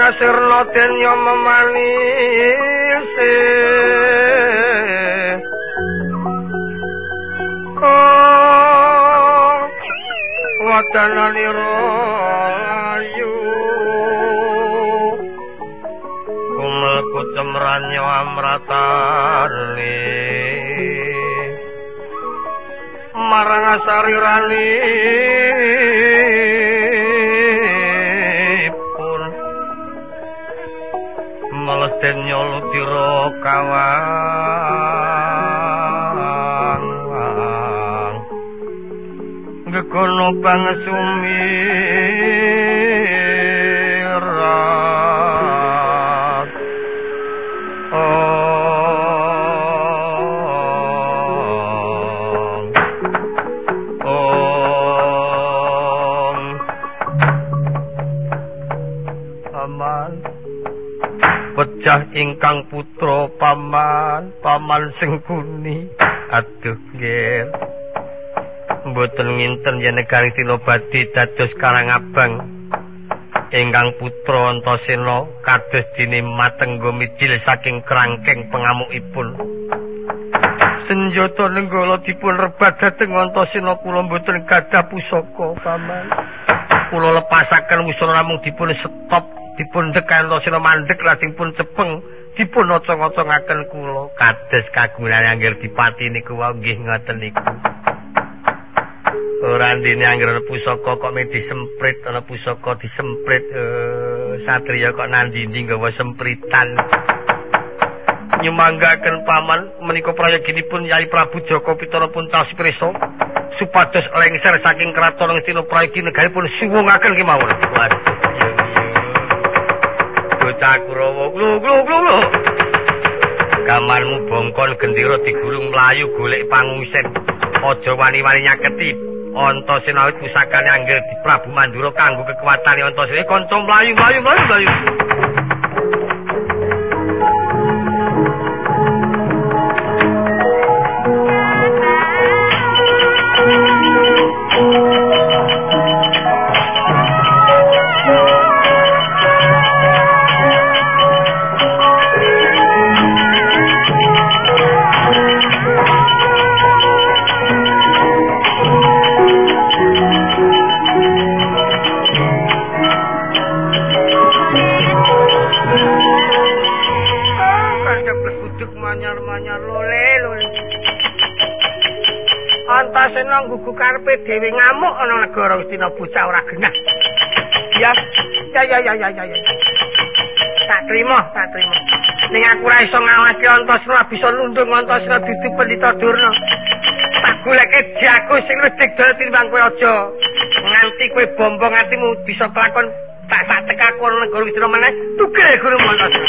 sirna denya memanisi wadananira ayu kumlebu cemranyo amratane marang sarirani pun melesten nyolutira kawang gegono bang sumirat pecah ingkang putra paman sing kuni aduh nggih mboten nginten yen negari Sinobadi dados Karangabang ingkang putra Antasena kados dene matenggo mijil saking krangkeng pengamukipun senjata nenggala dipun rebat dhateng Antasena kula mboten gadah pusaka paman kula lepasaken wusana namung dipun stop dipun dekan Antasena mandheg lajeng pun cepeng dipun ocong-ocongaken kula kados kagungan angger dipati niku wae nggih ngoten niku ora ndene angger pusaka kok me disemprit ana pusaka disemprit satriya kok nandini nggawa sempritan nyumanggaken paman menika prayoginipun Yai Prabu Jaka Pitana pun taos prisa supados lengser saking kraton Ngastina prayogi negaripun suwungaken kemawon bocah Kurawa glu kamarmu bongkon gendera digulung mlayu golek pangungsen aja wani-wani nyaketi Antasena wit pusakane angger di Prabu Mandura kanggo kekuatane Antasena kanca mlayu Antasena nggugu karepe dhewe ngamuk ana negara Ngastina bocah ora genah. Ya. Tak trima. Ning aku ora iso ngawake Antasena bisa nundung Antasena dudu Pendhita Durna. Tak goleke jago sing luwih digdol tinimbang kowe aja nganti kowe bombong atimu bisa kelakon tak sak tekaku ana negara Ngastina meneh tugel guru Antasena.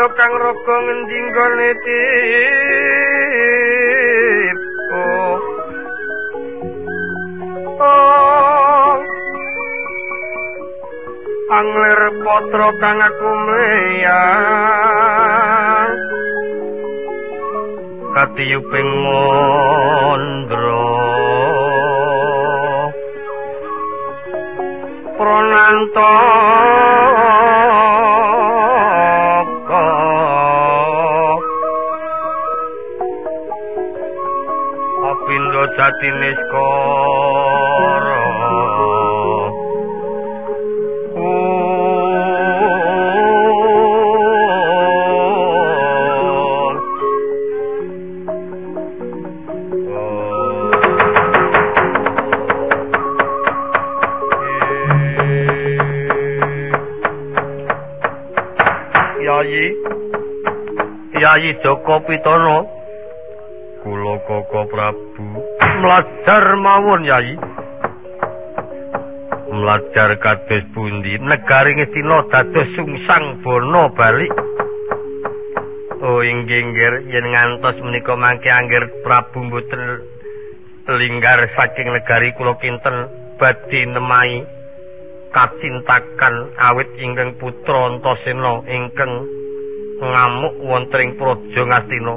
Kaya kang raga ngendi nggone tipu Angler patra kang aku mleyang katiyuping mondro prananta apindo jatine skara Yayi Joko Pitana kula Koko Prabu mlajar mawon Yayi mlajar kados pundi negari Ngastina dados sungsang bono balik oh inggih yen ngantos menika mangke angger Prabu mboten linggar saking negari kula kinten badhe nemahi kacintakan awit ingkang putra Antasena ingkang ngamuk wonten ing praja Ngastina.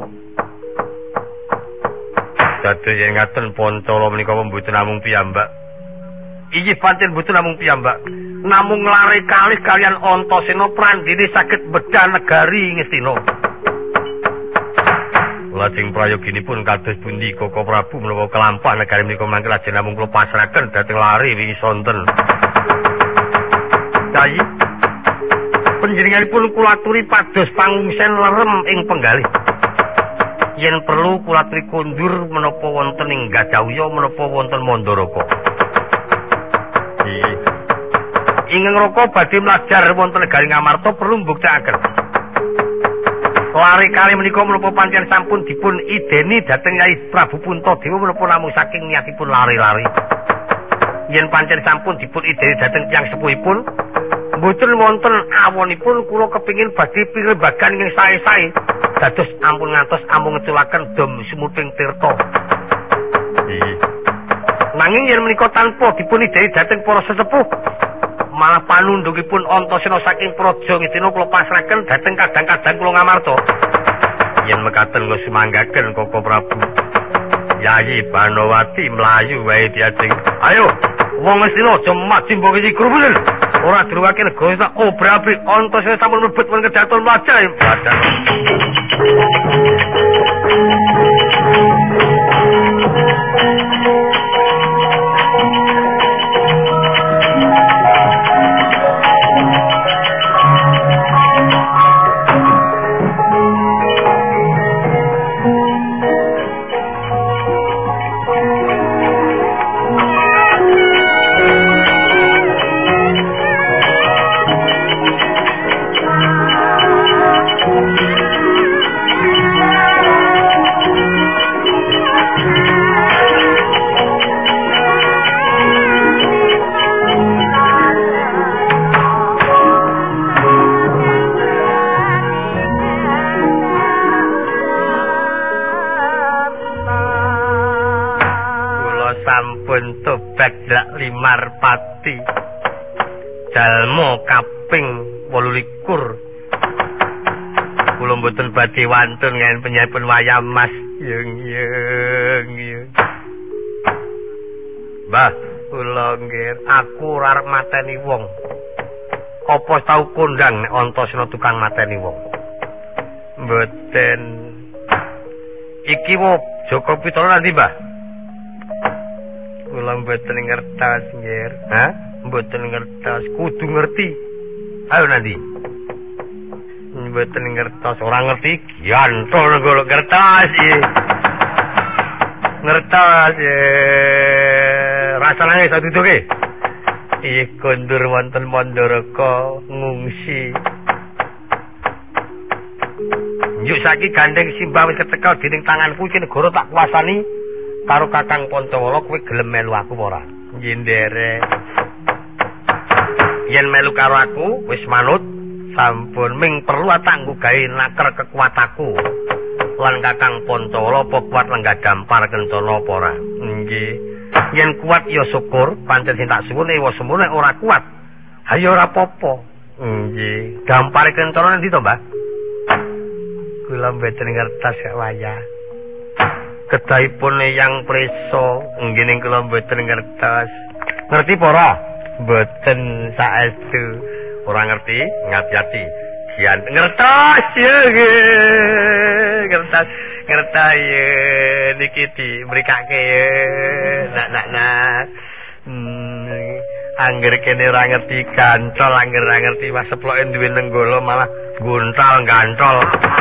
Dados yen ngaten Pancala menika mboten namung piyambak. Inggih pancen mboten namung piyambak, namung lare kalih kalian Antasena prandene saged bedah negari Ngastina. Lajeng prayoginipun kados pundi Koko Prabu menawa kelampah negari menika mangke lajeng namung kula pasrahaken dhateng lare wingi sonten. Yayi panjenenganipun kula aturi pados pangungsen lerem ing penggalih. Yen perlu kula aturi kondur menapa wonten ing Gajahya menapa wonten Mandaraka. Ingkang raka badhe mlajar wonten negari Ngamarta perlu mbuktekaken. Lare kali menika menapa pancen sampun dipun ideni dhateng Nyai Prabu Puntadewa menapa namung saking niatipun lare-lare. Yen pancen sampun dipun ideni dhateng tiyang sepuhipun mboten wonten awonipun kula kepingin badhe pirebagan ing sae-sae dados ampun ngantos amung ngeculaken dom sumuting tirta. Nanging yen menika tanpa dipun ideni dhateng para sesepuh malah panundhukipun Antasena saking praja Ngastina kula pasrahaken dhateng kadang-kadang kula Ngamarta. Yen mekaten kula sumanggaken Koko Prabu. Yayi Banowati mlayu wae diajeng. Ayo wong Ngastina aja maju mbok iki krumunen. Ora druwake negara tak obra-abrik Antasena sampun mlebet wonten kedaton wajah badan. Marpati jalma kaping 28 kula mboten badhe wantun ngen penyaipun wayah Mas yung Mbah kula nggih aku ora arep mateni wong apa tau kondang nek Antasena tukang mateni wong mboten iki wo Joko Pitana nanti Mbah kula mboten ngertos nggih. Hah? Mboten ngertos, kudu ngerti. Ayo nanti. Mboten ngertos, ora ngerti gantol kula ngertos iki. Ngertos rasane saduduke. Iki kondur wonten Mandaraka ngungsi. Njuk saiki gandeng simbah wis ketekel dening tanganku iki negara tak kuasani. Karo Kakang Pancawala kowe gelem melu aku ora? Nggih nderek. Yen melu karo aku wis manut sampun ming perlu tak nggawe naker kekuataku. Lan Kakang Pancawala apa kuat lenggah dampar kencana apa ora? Nggih. Yen kuat ya syukur, pancen sing tak suwun ewa semune ora kuat. Ha ya ora apa-apa. Nggih. Dampar kencana ndi to, Mbah? Kula mboten ngertos kak wayah. Kedahipun yang preso, nggih ning kula mboten ngertos. Ngerti apa ora? Mboten saestu. Ora ngerti, ngati-ati. Kian ngertos ya ngertos ya niki dibrekake nak angger kene ora ngerti gantol angger ora ngerti mas seploke duwe nenggala malah gontal gantol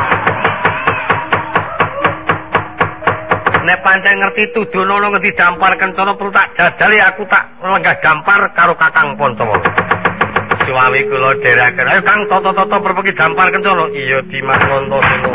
nek pancen ngerti tudono ngerti dampar kencana perlu tak jajali aku tak lenggah dampar karo Kakang Pancawala. Suami kula dherekaken. Ayo Kang toto-toto perpeki dampar kencana. Iya Dimas Ngontosono.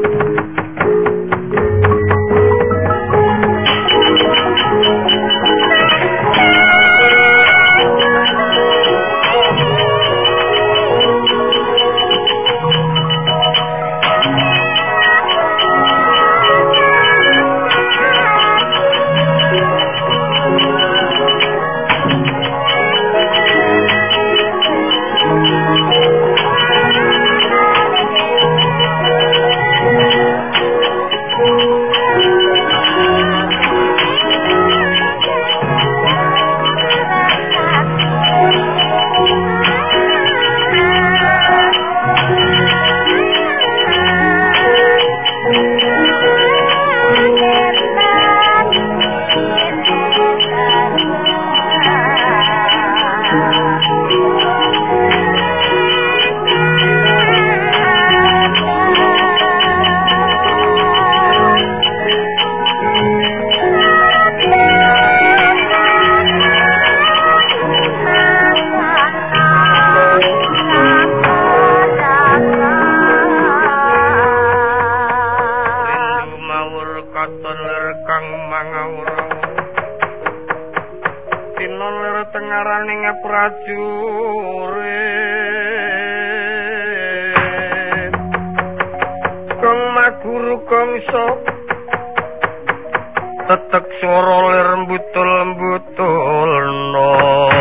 Tetek swara lir mbutul-mbutulno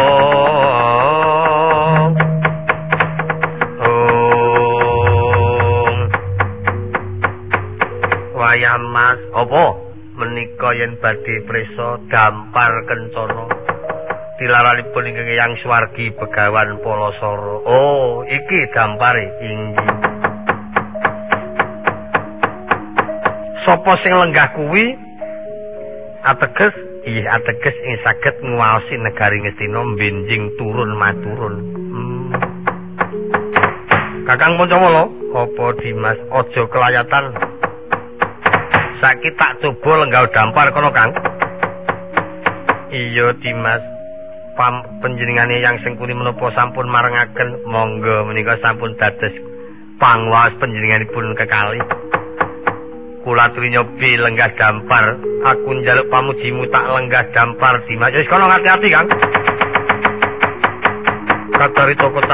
wayah Mas apa menika yen badhe prisa dampar kencana dilaranipun ing Hyang Swargi Begawan Palasara. Oh iki dampare inggih sapa sing lenggah kuwi ateges ing saged nguwaosi negari Ngastina benjing turun maturun. Kakang Pancawala, apa Dimas aja kelayatan. Saiki tak coba lenggah dampar kono, Kang. Iya, Dimas. Panjenengane yang sengkuni menapa sampun marengaken monggo menika sampun dados pangwaos panjenenganipun kekalih. Kula aturi nyobi lenggah dampar. Aku njaluk pamujimu tak lenggah dampar Dimas. Wis kono hati-hati, Kang. Kadarita